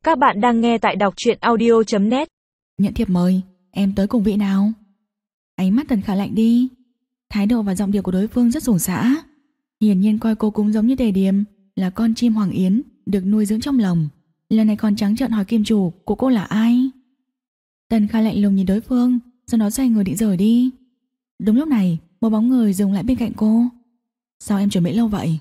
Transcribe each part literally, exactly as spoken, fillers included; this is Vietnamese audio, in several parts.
Các bạn đang nghe tại đọc truyện audio chấm net. Nhận thiệp mời, em tới cùng vị nào? Ánh mắt Tần Khả lạnh đi. Thái độ và giọng điệu của đối phương rất rủng rã. Hiển nhiên coi cô cũng giống như Tề Điềm, là con chim hoàng yến được nuôi dưỡng trong lòng. Lần này còn trắng trợn hỏi kim chủ của cô là ai. Tần Khả lạnh lùng nhìn đối phương, sau đó xoay người định rời đi. Đúng lúc này, một bóng người dừng lại bên cạnh cô. Sao em chuẩn bị lâu vậy?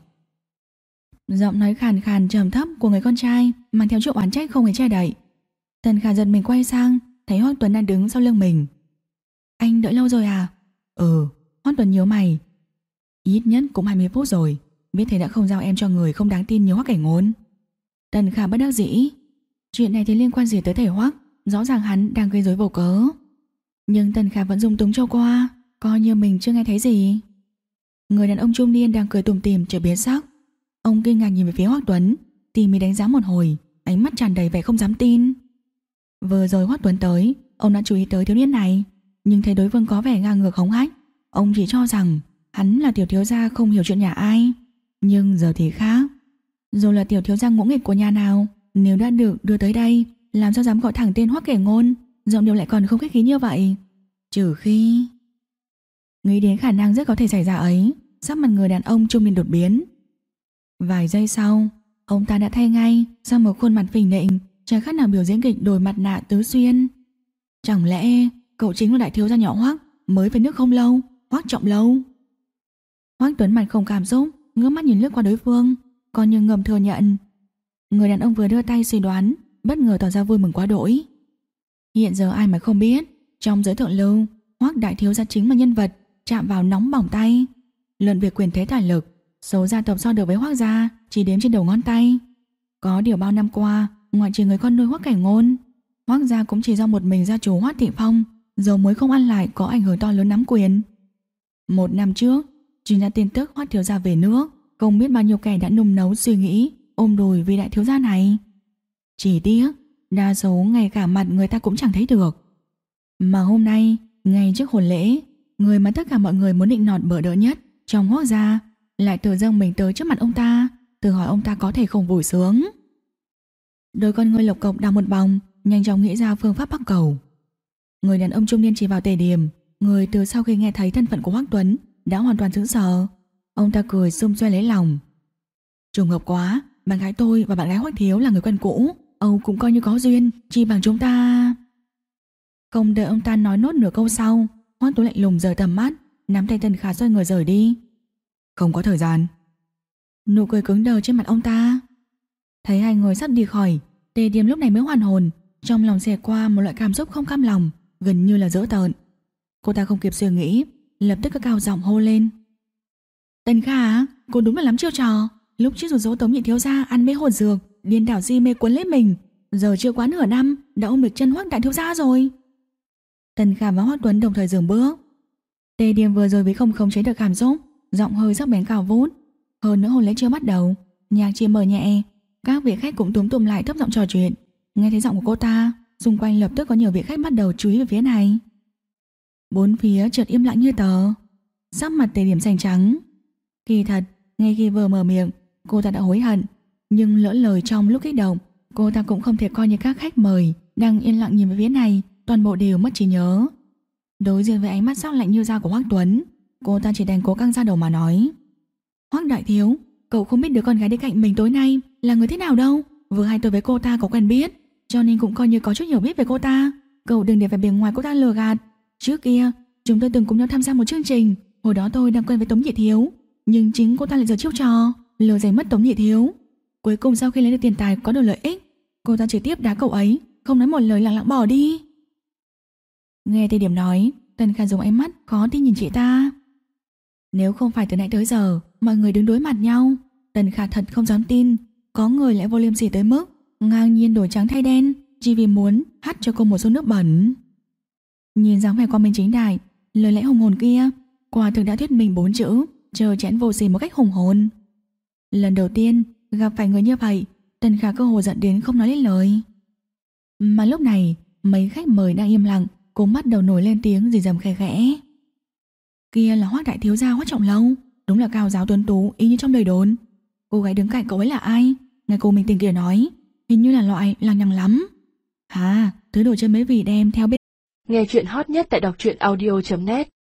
Giọng nói khàn khàn trầm thấp của người con trai mang theo chút oán trách không hề che đậy. Tần Khả giật mình quay sang, thấy Hoắc Tuấn đang đứng sau lưng mình. Anh đợi lâu rồi à? Ừ. Hoắc Tuấn nhíu mày. Ít nhất cũng hai mươi phút rồi. Biết thế đã không giao em cho người không đáng tin như Hoắc Cảnh Ngôn. Tần Khả bất đắc dĩ. Chuyện này thì liên quan gì tới thể Hoắc? Rõ ràng hắn đang gây rối vô cớ. Nhưng Tần Khả vẫn dung túng cho qua, coi như mình chưa nghe thấy gì. Người đàn ông trung niên đang cười tủm tỉm chợt biến sắc. Ông kinh ngạc nhìn về phía Hoắc Tuấn, tỉ mỉ đánh giá một hồi, ánh mắt tràn đầy vẻ không dám tin. Vừa rồi Hoắc Tuấn tới, ông đã chú ý tới thiếu niên này, nhưng thấy đối phương có vẻ ngang ngược hống hách, ông chỉ cho rằng hắn là tiểu thiếu gia không hiểu chuyện nhà ai. Nhưng giờ thì khác. Dù là tiểu thiếu gia ngỗ nghịch của nhà nào, nếu đã được đưa tới đây, làm sao dám gọi thẳng tên Hoắc Cảnh Ngôn, giọng điệu lại còn không khách khí như vậy. Trừ khi... Nghĩ đến khả năng rất có thể xảy ra ấy, sắc mặt người đàn ông trung niên đột biến. Vài giây sau, ông ta đã thay ngay sang một khuôn mặt phình nịnh, chẳng khác nào biểu diễn kịch đổi mặt nạ tứ xuyên. Chẳng lẽ cậu chính là đại thiếu gia nhỏ Hoắc mới về nước không lâu, Hoắc Trọng Lâu? Hoắc Tuấn mặt không cảm xúc, ngước mắt nhìn lướt qua đối phương, còn như ngầm thừa nhận. Người đàn ông vừa đưa tay suy đoán, bất ngờ tỏ ra vui mừng quá đỗi. Hiện giờ ai mà không biết, trong giới thượng lưu, Hoắc đại thiếu gia chính là nhân vật chạm vào nóng bỏng tay. Luận việc quyền thế tài lực, số gia tộc so được với Hoắc gia chỉ đếm trên đầu ngón tay. Có điều bao năm qua, ngoại trừ người con nuôi Hoắc Cảnh Ngôn, Hoắc gia cũng chỉ do một mình gia chủ Hoắc Thị Phong, dầu muối không ăn lại có ảnh hưởng to lớn nắm quyền. Một năm trước, truyền ra tin tức Hoắc thiếu gia về nước, không biết bao nhiêu kẻ đã nung nấu suy nghĩ ôm đùi vì đại thiếu gia này. Chỉ tiếc, đa số ngay cả mặt người ta cũng chẳng thấy được. Mà hôm nay, ngay trước hôn lễ, người mà tất cả mọi người muốn định nọt bỡ đỡ nhất trong Hoắc gia lại tự dâng mình tới trước mặt ông ta, tự hỏi ông ta có thể không vui sướng. Đôi con ngươi lộc cộc đào một vòng, nhanh chóng nghĩ ra phương pháp bắt cầu. Người đàn ông trung niên chỉ vào Tề Điềm, người từ sau khi nghe thấy thân phận của Hoắc Tuấn đã hoàn toàn sững sờ. Ông ta cười xum xoe lấy lòng. Trùng hợp quá, bạn gái tôi và bạn gái Hoắc thiếu là người quen cũ, Âu cũng coi như có duyên, chi bằng chúng ta. Không đợi ông ta nói nốt nửa câu sau, Hoắc Tuấn lạnh lùng rời tầm mắt, nắm tay Tần Khả xoay người rời đi. Không có thời gian. Nụ cười cứng đờ trên mặt ông ta. Thấy hai người sắp đi khỏi, Tề Điềm lúc này mới hoàn hồn, trong lòng xẹt qua một loại cảm xúc không cam lòng, gần như là dữ tợn. Cô ta không kịp suy nghĩ, lập tức cất cao giọng hô lên. Tần Khả, cô đúng là lắm chiêu trò. Lúc trước dù dỗ Tống nhị thiếu gia ăn mấy hồn dược, điên đảo di mê cuốn lấy mình, giờ chưa quá nửa năm đã ôm được chân Hoắc đại thiếu gia rồi. Tần Khả và Hoắc Tuấn đồng thời dừng bước. Tề Điềm vừa rồi vì không khống chế được cảm xúc, giọng hơi sắc bén cao vút. Hơn nữa hôn lễ chưa bắt đầu, nhạc chỉ mở nhẹ, các vị khách cũng túm tụm lại thấp giọng trò chuyện. Nghe thấy giọng của cô ta, xung quanh lập tức có nhiều vị khách bắt đầu chú ý về phía này. Bốn phía chợt im lặng như tờ. Sắc mặt Tề Điềm xanh trắng. Kỳ thật, ngay khi vừa mở miệng, cô ta đã hối hận, nhưng lỡ lời trong lúc kích động, cô ta cũng không thể coi như các khách mời đang yên lặng nhìn về phía này, toàn bộ đều mất trí nhớ. Đối diện với ánh mắt sắc lạnh như dao của Hoắc Tuấn, cô ta chỉ đành cố căng ra đầu mà nói. Hoắc đại thiếu, cậu không biết đứa con gái bên cạnh mình tối nay là người thế nào đâu. Vừa hay tôi với cô ta có quen biết, cho nên cũng coi như có chút hiểu biết về cô ta. Cậu đừng để vẻ bề ngoài cô ta lừa gạt. Trước kia chúng tôi từng cùng nhau tham gia một chương trình, hồi đó tôi đang quen với Tống nhị thiếu, nhưng chính cô ta lại giở chiêu trò lừa giành mất Tống nhị thiếu. Cuối cùng sau khi lấy được tiền tài có được lợi ích, cô ta trực tiếp đá cậu ấy, không nói một lời lặng lặng bỏ đi. Nghe Tề Điềm nói, Tần Khả dùng ánh mắt khó tin nhìn chị ta. Nếu không phải từ nãy tới giờ mọi người đứng đối mặt nhau, Tần Khả thật không dám tin có người lại vô liêm sỉ tới mức ngang nhiên đổi trắng thay đen chỉ vì muốn hắt cho cô một xô nước bẩn. Nhìn dáng vẻ qua minh chính đại, lời lẽ hùng hồn kia, quả thực đã thuyết minh bốn chữ chờ chẽn vô sỉ một cách hùng hồn. Lần đầu tiên gặp phải người như vậy, Tần Khả cơ hồ giận đến không nói lên lời. Mà lúc này mấy khách mời đang im lặng cũng bắt đầu nổi lên tiếng rì rầm khẽ khẽ. Kia là Hoắc đại thiếu gia Hoắc Trọng Lâu, đúng là cao giáo tuấn tú y như trong lời đồn. Cô gái đứng cạnh cậu ấy là ai? Nghe cô mình tình kia nói, hình như là loại lằng nhằng lắm. À, thứ đồ chơi mấy vị đem theo bên. Nghe chuyện hot nhất tại đọc truyện audio chấm net